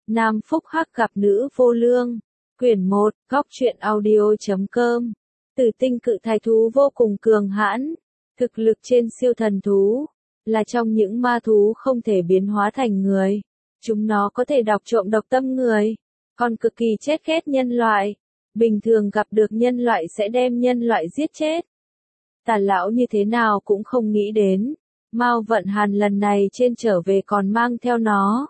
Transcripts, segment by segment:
Nam Phúc Hắc gặp nữ vô lương. Quyển 1, góc truyện audio.com. Tử tinh cự thạch thú vô cùng cường hãn, thực lực trên siêu thần thú, là trong những ma thú không thể biến hóa thành người. Chúng nó có thể đọc trộm độc tâm người, còn cực kỳ chết ghét nhân loại. Bình thường gặp được nhân loại sẽ đem nhân loại giết chết. Tà lão như thế nào cũng không nghĩ đến, Mao Vận Hàn lần này trên trở về còn mang theo nó.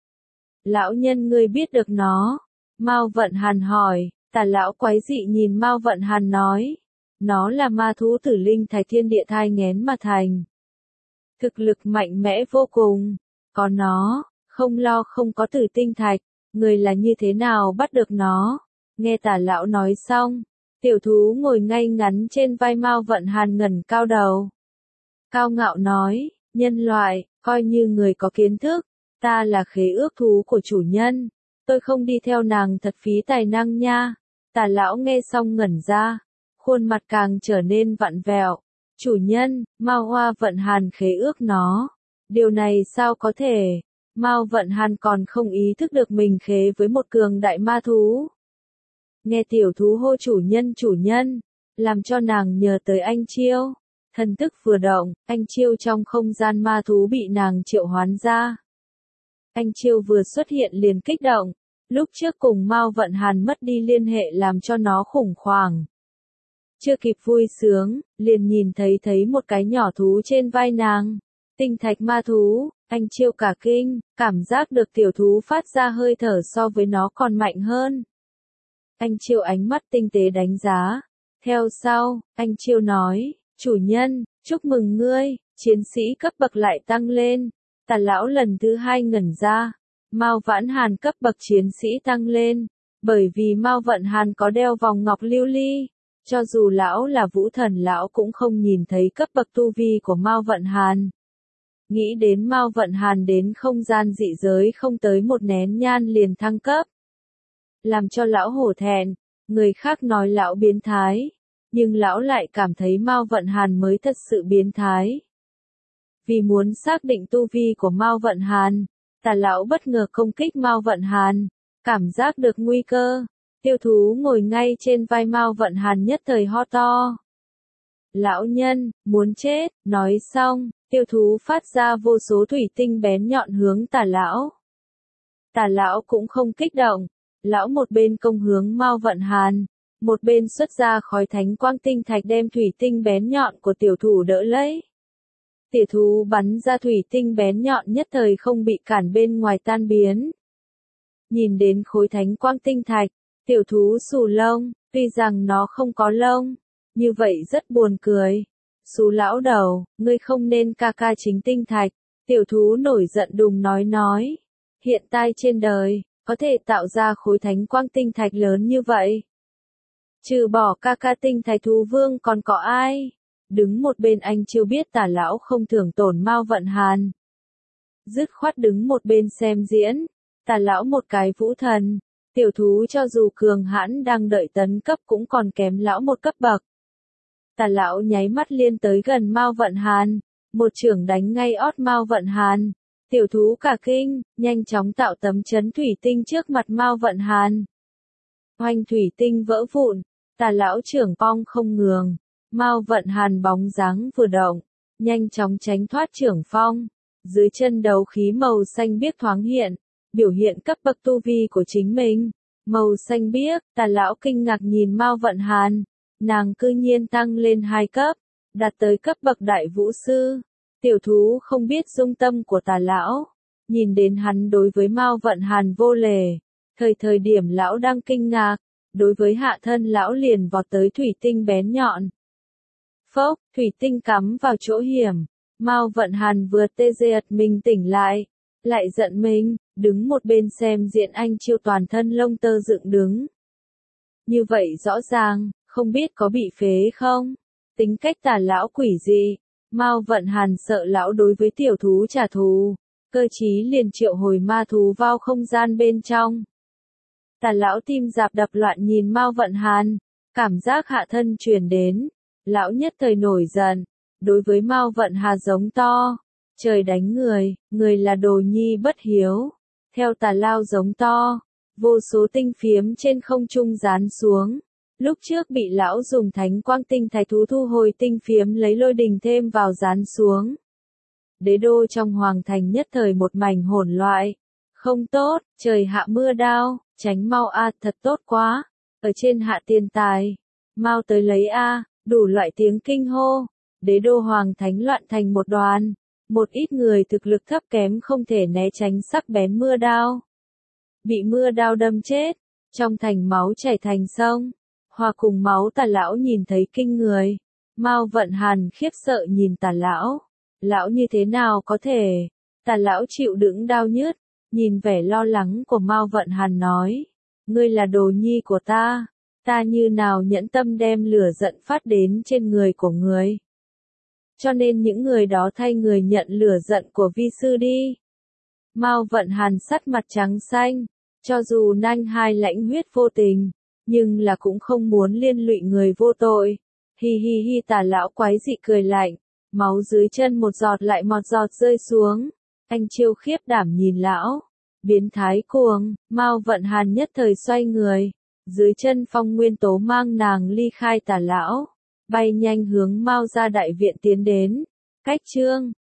Lão nhân ngươi biết được nó? Mao Vận Hàn hỏi. Tà lão quái dị nhìn Mao Vận Hàn nói. Nó là ma thú tử linh thạch thiên địa thai nghén mà thành. Thực lực mạnh mẽ vô cùng. Có nó, không lo không có tử tinh thạch, người là như thế nào bắt được nó? Nghe tà lão nói xong, tiểu thú ngồi ngay ngắn trên vai Mao Vận Hàn ngẩng cao đầu. Cao ngạo nói, nhân loại, coi như người có kiến thức, ta là khế ước thú của chủ nhân, tôi không đi theo nàng thật phí tài năng nha. Tà lão nghe xong ngẩn ra, khuôn mặt càng trở nên vặn vẹo. Chủ nhân, Mao Vận Hàn khế ước nó. Điều này sao có thể? Mao Vận Hàn còn không ý thức được mình khế với một cường đại ma thú. Nghe tiểu thú hô chủ nhân, làm cho nàng nhớ tới anh Chiêu. Thần thức vừa động, anh Chiêu trong không gian ma thú bị nàng triệu hoán ra. Anh Chiêu vừa xuất hiện liền kích động, lúc trước cùng Mao Vận Hàn mất đi liên hệ làm cho nó khủng hoảng. Chưa kịp vui sướng, liền nhìn thấy một cái nhỏ thú trên vai nàng. Tinh thạch ma thú, anh Chiêu cả kinh, cảm giác được tiểu thú phát ra hơi thở so với nó còn mạnh hơn. Anh Chiêu ánh mắt tinh tế đánh giá. Theo sau, anh Chiêu nói, chủ nhân, chúc mừng ngươi, chiến sĩ cấp bậc lại tăng lên. Tà lão lần thứ 2 ngẩn ra. Mao Vãn Hàn cấp bậc chiến sĩ tăng lên, bởi vì Mao Vận Hàn có đeo vòng ngọc lưu ly. Cho dù lão là vũ thần lão cũng không nhìn thấy cấp bậc tu vi của Mao Vận Hàn. Nghĩ đến Mao Vận Hàn đến không gian dị giới không tới một nén nhang liền thăng cấp. Làm cho lão hổ thẹn, người khác nói lão biến thái, nhưng lão lại cảm thấy Mao Vận Hàn mới thật sự biến thái. Vì muốn xác định tu vi của Mao Vận Hàn, tà lão bất ngờ công kích Mao Vận Hàn, cảm giác được nguy cơ. Tiêu thú ngồi ngay trên vai Mao Vận Hàn nhất thời ho to. Lão nhân, muốn chết, nói xong, tiêu thú phát ra vô số thủy tinh bén nhọn hướng tà lão. Tà lão cũng không kích động, lão một bên công hướng Mao Vận Hàn, một bên xuất ra khói thánh quang tinh thạch đem thủy tinh bén nhọn của tiểu thủ đỡ lấy. Tiểu thú bắn ra thủy tinh bén nhọn nhất thời không bị cản bên ngoài tan biến. Nhìn đến khối thánh quang tinh thạch, tiểu thú xù lông, tuy rằng nó không có lông, như vậy rất buồn cười. Xù lão đầu, ngươi không nên ca chính tinh thạch. Tiểu thú nổi giận đùng nói. Hiện tại trên đời, có thể tạo ra khối thánh quang tinh thạch lớn như vậy. Trừ bỏ ca tinh thạch thú vương còn có ai? Đứng một bên anh Chiêu biết tà lão không thường tổn Mao Vận Hàn. Dứt khoát đứng một bên xem diễn. Tà lão một cái vũ thần. Tiểu thú cho dù cường hãn đang đợi tấn cấp cũng còn kém lão một cấp bậc. Tà lão nháy mắt liên tới gần Mao Vận Hàn, một chưởng đánh ngay ót Mao Vận Hàn. Tiểu thú cả kinh, nhanh chóng tạo tấm chấn thủy tinh trước mặt Mao Vận Hàn. Oanh thủy tinh vỡ vụn, tà lão trưởng pong không ngừng. Mao Vận Hàn bóng dáng vừa động, nhanh chóng tránh thoát trưởng phong. Dưới chân đấu khí màu xanh biếc thoáng hiện, biểu hiện cấp bậc tu vi của chính mình. Màu xanh biếc, tà lão kinh ngạc nhìn Mao Vận Hàn, nàng cư nhiên tăng lên 2 cấp, đạt tới cấp bậc đại vũ sư. Tiểu thú không biết dung tâm của tà lão, nhìn đến hắn đối với Mao Vận Hàn vô lễ, thời điểm lão đang kinh ngạc, đối với hạ thân lão liền vọt tới thủy tinh bén nhọn. Phốc, thủy tinh cắm vào chỗ hiểm, Mao Vận Hàn vừa tê dệt mình tỉnh lại giận mình, đứng một bên xem diễn anh Chiêu toàn thân lông tơ dựng đứng. Như vậy rõ ràng, không biết có bị phế không? Tính cách tà lão quỷ gì? Mao Vận Hàn sợ lão đối với tiểu thú trả thù, cơ chí liền triệu hồi ma thú vào không gian bên trong. Tà lão tim dạp đập loạn nhìn Mao Vận Hàn, cảm giác hạ thân truyền đến, lão nhất thời nổi giận, đối với Mao Vận Hà giống to. Trời đánh người, người là đồ nhi bất hiếu. Theo Tà Lao giống to, vô số tinh phiếm trên không trung giáng xuống. Lúc trước bị lão dùng thánh quang tinh thái thú thu hồi tinh phiếm lấy lôi đình thêm vào giáng xuống. Đế đô trong hoàng thành nhất thời một mảnh hỗn loạn. Không tốt, trời hạ mưa đao, tránh mau a, thật tốt quá. Ở trên hạ tiền tài, mau tới lấy a, đủ loại tiếng kinh hô. Đế đô hoàng thánh loạn thành một đoàn. Một ít người thực lực thấp kém không thể né tránh sắc bén mưa đao. Bị mưa đao đâm chết, trong thành máu chảy thành sông. Hòa cùng máu Tà lão nhìn thấy kinh người. Mao Vận Hàn khiếp sợ nhìn Tà lão. Lão như thế nào có thể? Tà lão chịu đựng đau nhức, nhìn vẻ lo lắng của Mao Vận Hàn nói. Ngươi là đồ nhi của ta như nào nhẫn tâm đem lửa giận phát đến trên người của người. Cho nên những người đó thay người nhận lửa giận của vi sư đi. Mao Vận Hàn sắt mặt trắng xanh, cho dù nanh hai lãnh huyết vô tình, nhưng là cũng không muốn liên lụy người vô tội. Hi hi hi, Tà lão quái dị cười lạnh, máu dưới chân một giọt lại một giọt rơi xuống. Anh chiêu khiếp đảm nhìn lão, biến thái cuồng. Mao Vận Hàn nhất thời xoay người, dưới chân Phong Nguyên Tố mang nàng ly khai Tà lão, bay nhanh hướng Mao gia đại viện tiến đến. Cách chương